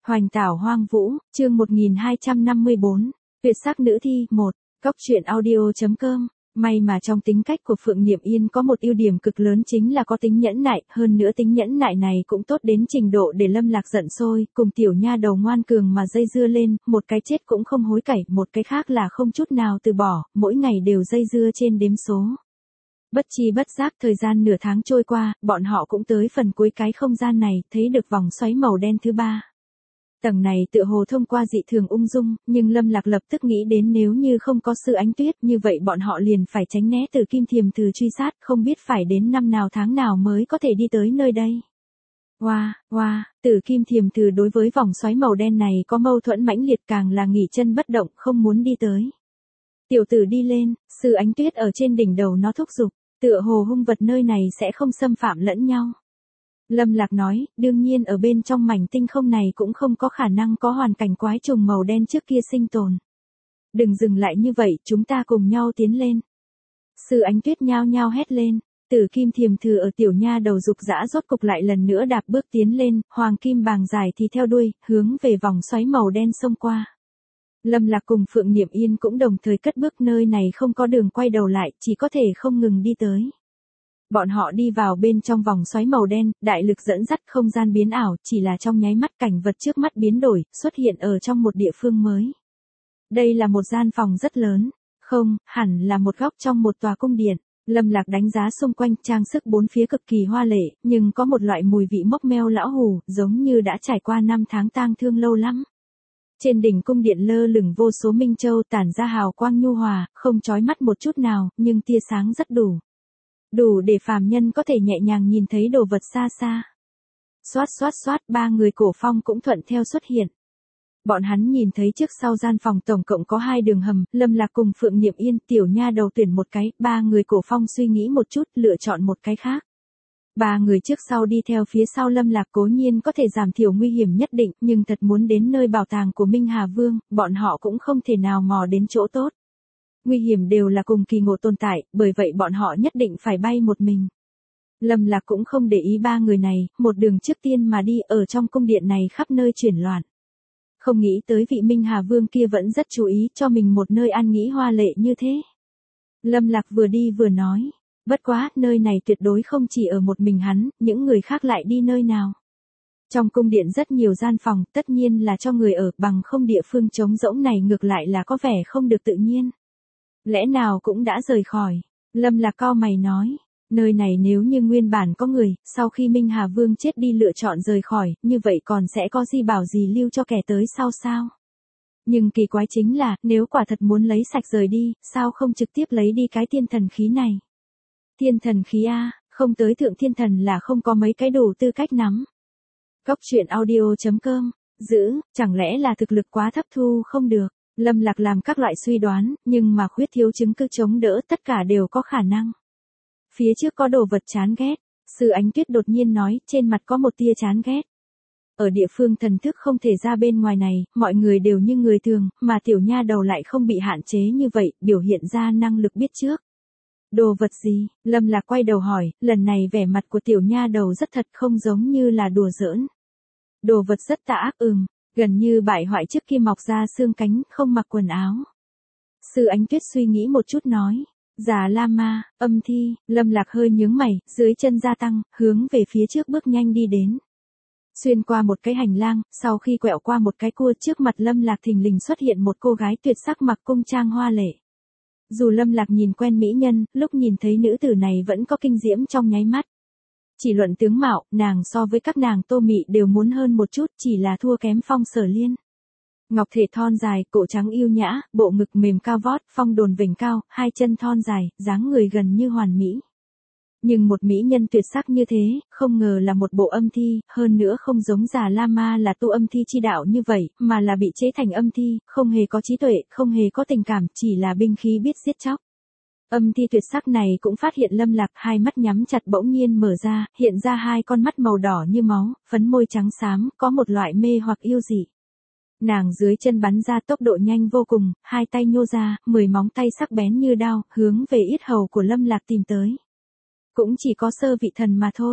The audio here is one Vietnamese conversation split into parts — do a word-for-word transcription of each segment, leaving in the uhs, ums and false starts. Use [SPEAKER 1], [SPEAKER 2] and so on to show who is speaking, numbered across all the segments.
[SPEAKER 1] Hoành tảo hoang vũ, chương một nghìn hai trăm năm mươi bốn, tuyệt sắc nữ thi, một, Cóc truyện audio chấm com. May mà trong tính cách của Phượng Niệm Yên có một ưu điểm cực lớn chính là có tính nhẫn nại, hơn nữa tính nhẫn nại này cũng tốt đến trình độ để Lâm Lạc giận sôi, cùng tiểu nha đầu ngoan cường mà dây dưa lên, một cái chết cũng không hối cải, một cái khác là không chút nào từ bỏ, mỗi ngày đều dây dưa trên đếm số. Bất chi bất giác thời gian nửa tháng trôi qua, bọn họ cũng tới phần cuối cái không gian này, thấy được vòng xoáy màu đen thứ ba. Tầng này tựa hồ thông qua dị thường ung dung, nhưng Lâm Lạc lập tức nghĩ đến nếu như không có Sư Ánh Tuyết, như vậy bọn họ liền phải tránh né từ Kim Thiềm Thử truy sát, không biết phải đến năm nào tháng nào mới có thể đi tới nơi đây. Hoa, wow, hoa, wow, Tử Kim Thiềm Thử đối với vòng xoáy màu đen này có mâu thuẫn mãnh liệt, càng là nghỉ chân bất động, không muốn đi tới. Tiểu tử đi lên, Sư Ánh Tuyết ở trên đỉnh đầu nó thúc giục, tựa hồ hung vật nơi này sẽ không xâm phạm lẫn nhau. Lâm Lạc nói, đương nhiên ở bên trong mảnh tinh không này cũng không có khả năng có hoàn cảnh quái trùng màu đen trước kia sinh tồn. Đừng dừng lại như vậy, chúng ta cùng nhau tiến lên. Sư Ánh Tuyết nhao nhao hét lên, Tử Kim Thiềm Thử ở tiểu nha đầu dục dã rốt cục lại lần nữa đạp bước tiến lên, hoàng kim bàng dài thì theo đuôi, hướng về vòng xoáy màu đen xông qua. Lâm Lạc cùng Phượng Niệm Yên cũng đồng thời cất bước, nơi này không có đường quay đầu lại, chỉ có thể không ngừng đi tới. Bọn họ đi vào bên trong vòng xoáy màu đen, đại lực dẫn dắt không gian biến ảo, chỉ là trong nháy mắt cảnh vật trước mắt biến đổi, xuất hiện ở trong một địa phương mới. Đây là một gian phòng rất lớn, không, hẳn là một góc trong một tòa cung điện. Lâm Lạc đánh giá xung quanh, trang sức bốn phía cực kỳ hoa lệ, nhưng có một loại mùi vị mốc meo lão hủ, giống như đã trải qua năm tháng tang thương lâu lắm. Trên đỉnh cung điện lơ lửng vô số minh châu tản ra hào quang nhu hòa, không chói mắt một chút nào, nhưng tia sáng rất đủ. Đủ để phàm nhân có thể nhẹ nhàng nhìn thấy đồ vật xa xa. Xoát xoát xoát, ba người cổ phong cũng thuận theo xuất hiện. Bọn hắn nhìn thấy trước sau gian phòng tổng cộng có hai đường hầm, Lâm Lạc cùng Phượng Niệm Yên, tiểu nha đầu tuyển một cái, ba người cổ phong suy nghĩ một chút, lựa chọn một cái khác. Ba người trước sau đi theo phía sau Lâm Lạc cố nhiên có thể giảm thiểu nguy hiểm nhất định, nhưng thật muốn đến nơi bảo tàng của Minh Hà Vương, bọn họ cũng không thể nào mò đến chỗ tốt. Nguy hiểm đều là cùng kỳ ngộ tồn tại, bởi vậy bọn họ nhất định phải bay một mình. Lâm Lạc cũng không để ý ba người này, một đường trước tiên mà đi, ở trong cung điện này khắp nơi chuyển loạn. Không nghĩ tới vị Minh Hà Vương kia vẫn rất chú ý cho mình một nơi an nghỉ hoa lệ như thế. Lâm Lạc vừa đi vừa nói, bất quá, nơi này tuyệt đối không chỉ ở một mình hắn, những người khác lại đi nơi nào. Trong cung điện rất nhiều gian phòng, tất nhiên là cho người ở, bằng không địa phương trống rỗng này ngược lại là có vẻ không được tự nhiên. Lẽ nào cũng đã rời khỏi. Lâm Lạc cau mày nói, nơi này nếu như nguyên bản có người, sau khi Minh Hà Vương chết đi lựa chọn rời khỏi, như vậy còn sẽ có gì bảo gì lưu cho kẻ tới sau sao? Nhưng kỳ quái chính là, nếu quả thật muốn lấy sạch rời đi, sao không trực tiếp lấy đi cái thiên thần khí này? Thiên thần khí a, không tới thượng thiên thần là không có mấy cái đủ tư cách nắm. Cóc truyện audio chấm com, giữ, chẳng lẽ là thực lực quá thấp thu không được? Lâm Lạc làm các loại suy đoán, nhưng mà khuyết thiếu chứng cứ chống đỡ, tất cả đều có khả năng. Phía trước có đồ vật chán ghét, Sư Ánh Tuyết đột nhiên nói, trên mặt có một tia chán ghét. Ở địa phương thần thức không thể ra bên ngoài này, mọi người đều như người thường, mà tiểu nha đầu lại không bị hạn chế như vậy, biểu hiện ra năng lực biết trước. Đồ vật gì? Lâm Lạc quay đầu hỏi, lần này vẻ mặt của tiểu nha đầu rất thật, không giống như là đùa giỡn. Đồ vật rất tà ác, ừm. Gần như bại hoại trước khi mọc ra xương cánh, không mặc quần áo. Sư Ánh Tuyết suy nghĩ một chút nói, Già La Ma, âm thi. Lâm Lạc hơi nhướng mày, dưới chân gia tăng, hướng về phía trước bước nhanh đi đến. Xuyên qua một cái hành lang, sau khi quẹo qua một cái cua, trước mặt Lâm Lạc thình lình xuất hiện một cô gái tuyệt sắc mặc cung trang hoa lệ. Dù Lâm Lạc nhìn quen mỹ nhân, lúc nhìn thấy nữ tử này vẫn có kinh diễm trong nháy mắt. Chỉ luận tướng mạo, nàng so với các nàng Tô Mị đều muốn hơn một chút, chỉ là thua kém Phong Sở Liên. Ngọc thể thon dài, cổ trắng yêu nhã, bộ ngực mềm cao vót, phong đồn vểnh cao, hai chân thon dài, dáng người gần như hoàn mỹ. Nhưng một mỹ nhân tuyệt sắc như thế, không ngờ là một bộ âm thi, hơn nữa không giống Già La Ma là tu âm thi chi đạo như vậy, mà là bị chế thành âm thi, không hề có trí tuệ, không hề có tình cảm, chỉ là binh khí biết giết chóc. Âm thi tuyệt sắc này cũng phát hiện Lâm Lạc, hai mắt nhắm chặt bỗng nhiên mở ra, hiện ra hai con mắt màu đỏ như máu, phấn môi trắng xám, có một loại mê hoặc yêu dị. Nàng dưới chân bắn ra tốc độ nhanh vô cùng, hai tay nhô ra, mười móng tay sắc bén như đao, hướng về yết hầu của Lâm Lạc tìm tới. Cũng chỉ có sơ vị thần mà thôi.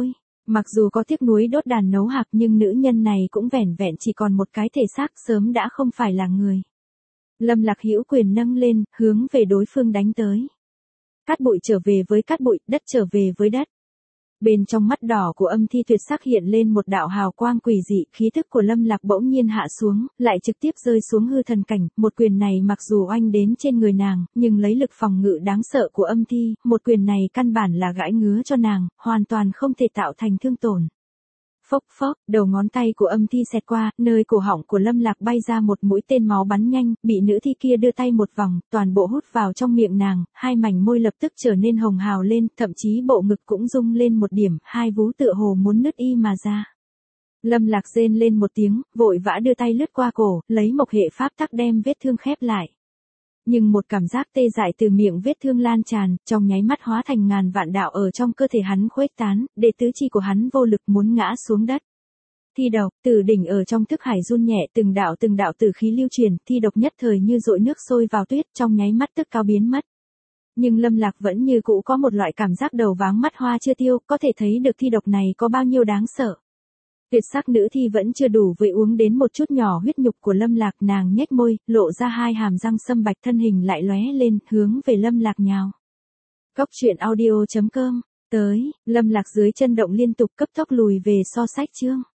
[SPEAKER 1] Mặc dù có tiếc nuối đốt đàn nấu hạc nhưng nữ nhân này cũng vẻn vẹn chỉ còn một cái thể xác, sớm đã không phải là người. Lâm Lạc hữu quyền nâng lên, hướng về đối phương đánh tới. Cát bụi trở về với cát bụi, đất trở về với đất. Bên trong mắt đỏ của Âm Thi Tuyệt Sắc hiện lên một đạo hào quang quỷ dị, khí thức của Lâm Lạc bỗng nhiên hạ xuống, lại trực tiếp rơi xuống hư thần cảnh, một quyền này mặc dù oanh đến trên người nàng, nhưng lấy lực phòng ngự đáng sợ của Âm Thi, một quyền này căn bản là gãi ngứa cho nàng, hoàn toàn không thể tạo thành thương tổn. Phốc phốc, đầu ngón tay của Âm Thi xẹt qua, nơi cổ họng của Lâm Lạc bay ra một mũi tên máu bắn nhanh, bị nữ thi kia đưa tay một vòng, toàn bộ hút vào trong miệng nàng, hai mảnh môi lập tức trở nên hồng hào lên, thậm chí bộ ngực cũng rung lên một điểm, hai vú tựa hồ muốn nứt y mà ra. Lâm Lạc rên lên một tiếng, vội vã đưa tay lướt qua cổ, lấy mộc hệ pháp tắc đem vết thương khép lại. Nhưng một cảm giác tê dại từ miệng vết thương lan tràn, trong nháy mắt hóa thành ngàn vạn đạo ở trong cơ thể hắn khuếch tán, để tứ chi của hắn vô lực muốn ngã xuống đất. Thi độc, từ đỉnh ở trong thức hải run nhẹ, từng đạo từng đạo tử khí lưu truyền, thi độc nhất thời như dội nước sôi vào tuyết, trong nháy mắt tức cao biến mất. Nhưng Lâm Lạc vẫn như cũ có một loại cảm giác đầu váng mắt hoa chưa tiêu, có thể thấy được thi độc này có bao nhiêu đáng sợ. Tuyệt sắc nữ thi vẫn chưa đủ với uống đến một chút nhỏ huyết nhục của Lâm Lạc, nàng nhếch môi, lộ ra hai hàm răng sâm bạch, thân hình lại lóe lên, hướng về Lâm Lạc nhào. Cốc truyện audio chấm com, tới, Lâm Lạc dưới chân động liên tục cấp tốc lùi về so sách chương.